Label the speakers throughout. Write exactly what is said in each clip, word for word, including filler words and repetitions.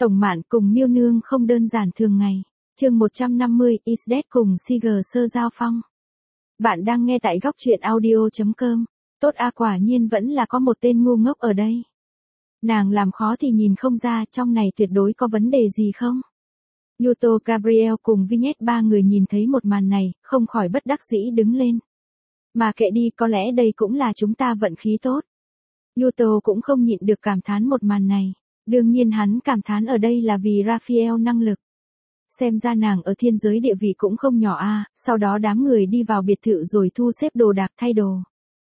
Speaker 1: Tổng Mạn cùng Miêu Nương không đơn giản thường ngày. Chương một trăm năm mươi, Isdet cùng Siger sơ giao phong. Bạn đang nghe tại góc truyện audio chấm com. Tốt a, quả nhiên vẫn là có một tên ngu ngốc ở đây. Nàng làm khó thì nhìn không ra trong này tuyệt đối có vấn đề gì không? Yuto, Gabriel cùng Vignette ba người nhìn thấy một màn này, không khỏi bất đắc dĩ đứng lên. Mà kệ đi, có lẽ đây cũng là chúng ta vận khí tốt. Yuto cũng không nhịn được cảm thán một màn này. Đương nhiên hắn cảm thán ở đây là vì Raphael năng lực. Xem ra nàng ở thiên giới địa vị cũng không nhỏ a. Sau đó đám người đi vào biệt thự rồi thu xếp đồ đạc thay đồ.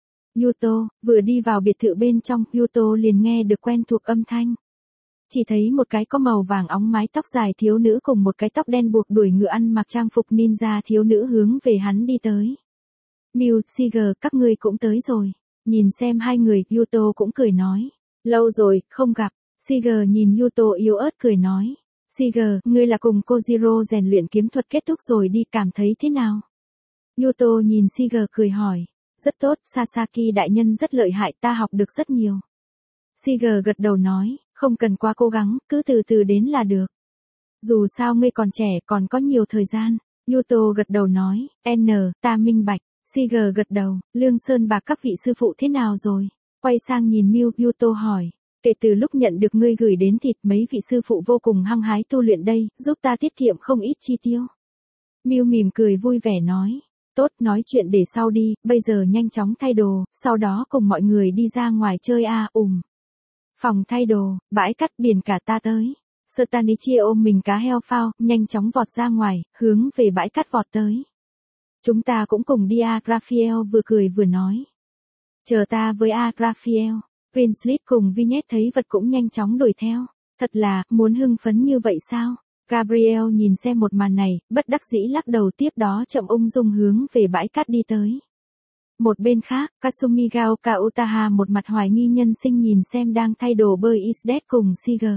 Speaker 1: Yuto, vừa đi vào biệt thự bên trong, Yuto liền nghe được quen thuộc âm thanh. Chỉ thấy một cái có màu vàng óng mái tóc dài thiếu nữ cùng một cái tóc đen buộc đuôi ngựa ăn mặc trang phục ninja thiếu nữ hướng về hắn đi tới. Mew, Siger, các ngươi cũng tới rồi. Nhìn xem hai người, Yuto cũng cười nói. Lâu rồi, không gặp. Siger nhìn Yuto yếu ớt cười nói. Siger, ngươi là cùng Kojiro rèn luyện kiếm thuật kết thúc rồi đi, cảm thấy thế nào? Yuto nhìn Siger cười hỏi. Rất tốt, Sasaki đại nhân rất lợi hại, ta học được rất nhiều. Siger gật đầu nói, không cần quá cố gắng, cứ từ từ đến là được. Dù sao ngươi còn trẻ, còn có nhiều thời gian. Yuto gật đầu nói, N, ta minh bạch. Siger gật đầu, Lương Sơn Bạc các vị sư phụ thế nào rồi? Quay sang nhìn Mew, Yuto hỏi. Kể từ lúc nhận được ngươi gửi đến thịt, mấy vị sư phụ vô cùng hăng hái tu luyện đây, giúp ta tiết kiệm không ít chi tiêu. Mew mỉm cười vui vẻ nói. Tốt, nói chuyện để sau đi, bây giờ nhanh chóng thay đồ, sau đó cùng mọi người đi ra ngoài chơi a. ùm. Phòng thay đồ, bãi cắt biển cả ta tới. Stanichi ôm mình cá heo phao, nhanh chóng vọt ra ngoài, hướng về bãi cắt vọt tới. Chúng ta cũng cùng đi a. Raphael vừa cười vừa nói. Chờ ta với a. Raphael. Prince cùng Vignette thấy vật cũng nhanh chóng đuổi theo. Thật là, muốn hưng phấn như vậy sao? Gabriel nhìn xem một màn này, bất đắc dĩ lắc đầu, tiếp đó chậm ung dung hướng về bãi cát đi tới. Một bên khác, Kasumi Gaoka Utaha một mặt hoài nghi nhân sinh nhìn xem đang thay đồ bơi Isdet cùng Siger.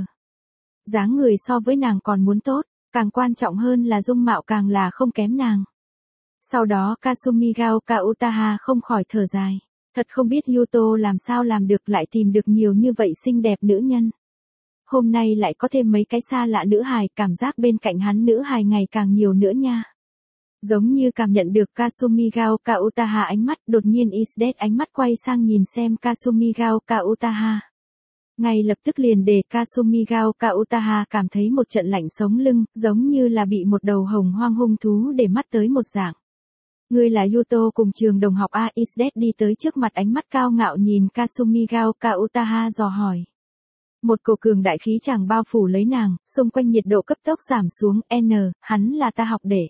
Speaker 1: Dáng người so với nàng còn muốn tốt, càng quan trọng hơn là dung mạo càng là không kém nàng. Sau đó Kasumi Gaoka Utaha không khỏi thở dài. Thật không biết Yuto làm sao làm được lại tìm được nhiều như vậy xinh đẹp nữ nhân. Hôm nay lại có thêm mấy cái xa lạ nữ hài, cảm giác bên cạnh hắn nữ hài ngày càng nhiều nữa nha. Giống như cảm nhận được Kasumi Gaoka Utaha ánh mắt, đột nhiên Isdet ánh mắt quay sang nhìn xem Kasumi Gaoka Utaha. Ngay lập tức liền để Kasumi Gaoka Utaha cảm thấy một trận lạnh sống lưng, giống như là bị một đầu hồng hoang hung thú để mắt tới một dạng. Ngươi là Yuto cùng trường đồng học a. Isdet đi tới trước mặt ánh mắt cao ngạo nhìn Kasumi Gaoka Utaha dò hỏi. Một cổ cường đại khí chàng bao phủ lấy nàng, xung quanh nhiệt độ cấp tốc giảm xuống. N, hắn là ta học để.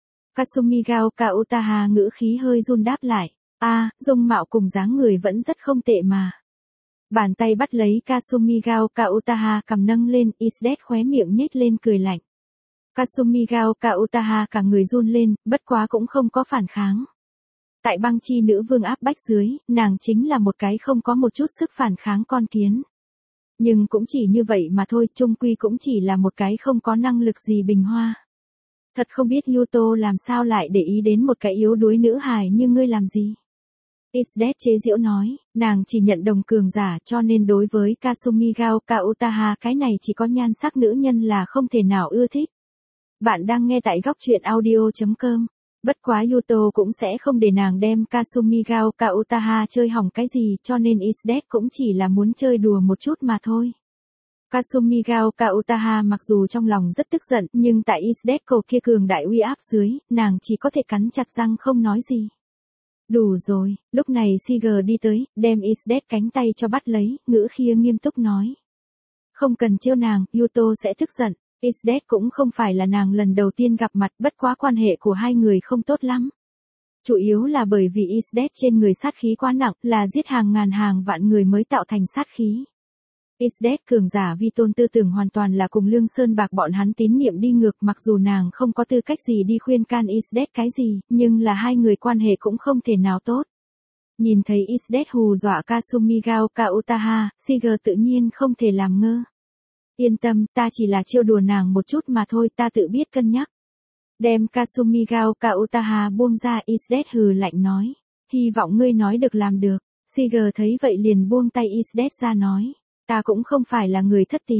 Speaker 1: Kasumi Gaoka Utaha ngữ khí hơi run đáp lại. A, dung mạo cùng dáng người vẫn rất không tệ mà. Bàn tay bắt lấy Kasumi Gaoka Utaha cầm nâng lên, Isdet khóe miệng nhếch lên cười lạnh. Kasumi Gaoka Utaha cả người run lên, bất quá cũng không có phản kháng. Tại băng chi nữ vương áp bách dưới, nàng chính là một cái không có một chút sức phản kháng con kiến. Nhưng cũng chỉ như vậy mà thôi, chung quy cũng chỉ là một cái không có năng lực gì bình hoa. Thật không biết Yuto làm sao lại để ý đến một cái yếu đuối nữ hài như ngươi làm gì. Isdet chế giễu nói, nàng chỉ nhận đồng cường giả cho nên đối với Kasumi Gaoka Utaha cái này chỉ có nhan sắc nữ nhân là không thể nào ưa thích. Bạn đang nghe tại góc truyện audio chấm com. Bất quá Yuto cũng sẽ không để nàng đem Kasumi Gaoka Utaha chơi hỏng cái gì, cho nên Isdet cũng chỉ là muốn chơi đùa một chút mà thôi. Kasumi Gaoka Utaha mặc dù trong lòng rất tức giận, nhưng tại Isdet cầu kia cường đại uy áp dưới, nàng chỉ có thể cắn chặt răng không nói gì. Đủ rồi, lúc này Siger đi tới, đem Isdet cánh tay cho bắt lấy, ngữ khí nghiêm túc nói. Không cần trêu nàng, Yuto sẽ tức giận. Isdet cũng không phải là nàng lần đầu tiên gặp mặt, bất quá quan hệ của hai người không tốt lắm. Chủ yếu là bởi vì Isdet trên người sát khí quá nặng, là giết hàng ngàn hàng vạn người mới tạo thành sát khí. Isdet cường giả vi tôn tư tưởng hoàn toàn là cùng Lương Sơn Bạc bọn hắn tín niệm đi ngược, mặc dù nàng không có tư cách gì đi khuyên can Isdet cái gì, nhưng là hai người quan hệ cũng không thể nào tốt. Nhìn thấy Isdet hù dọa Kasumi Gaoka Utaha, Siger tự nhiên không thể làm ngơ. Yên tâm, ta chỉ là trêu đùa nàng một chút mà thôi, ta tự biết cân nhắc. Đem Kasumi Gaoka Utaha buông ra, Isdet hừ lạnh nói. Hy vọng ngươi nói được làm được. Siger thấy vậy liền buông tay Isdet ra nói. Ta cũng không phải là người thất tín.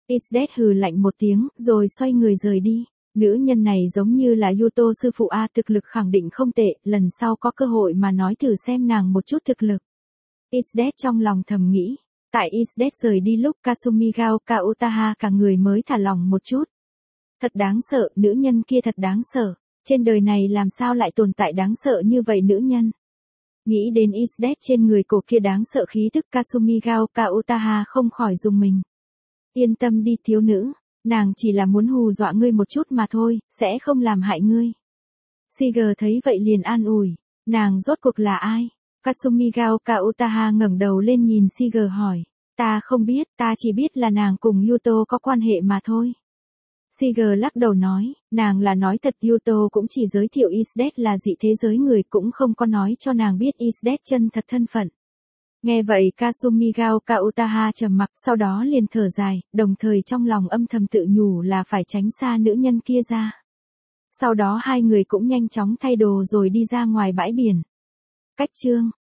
Speaker 1: Isdet hừ lạnh một tiếng, rồi xoay người rời đi. Nữ nhân này giống như là Yuto sư phụ A, thực lực khẳng định không tệ, lần sau có cơ hội mà nói thử xem nàng một chút thực lực. Isdet trong lòng thầm nghĩ. Tại Isdet rời đi lúc Kasumigao Utaha cả người mới thả lỏng một chút. Thật đáng sợ, nữ nhân kia thật đáng sợ. Trên đời này làm sao lại tồn tại đáng sợ như vậy nữ nhân. Nghĩ đến Isdet trên người cổ kia đáng sợ khí tức, Kasumigao Utaha không khỏi dùng mình. Yên tâm đi thiếu nữ, nàng chỉ là muốn hù dọa ngươi một chút mà thôi, sẽ không làm hại ngươi. Siger thấy vậy liền an ủi, nàng rốt cuộc là ai? Kasumigao Utaha ngẩng đầu lên nhìn Siger hỏi, ta không biết, ta chỉ biết là nàng cùng Yuto có quan hệ mà thôi. Siger lắc đầu nói, nàng là nói thật, Yuto cũng chỉ giới thiệu Isdet là dị thế giới người, cũng không có nói cho nàng biết Isdet chân thật thân phận. Nghe vậy Kasumigao Utaha trầm mặc, sau đó liền thở dài, đồng thời trong lòng âm thầm tự nhủ là phải tránh xa nữ nhân kia ra. Sau đó hai người cũng nhanh chóng thay đồ rồi đi ra ngoài bãi biển. Cách chương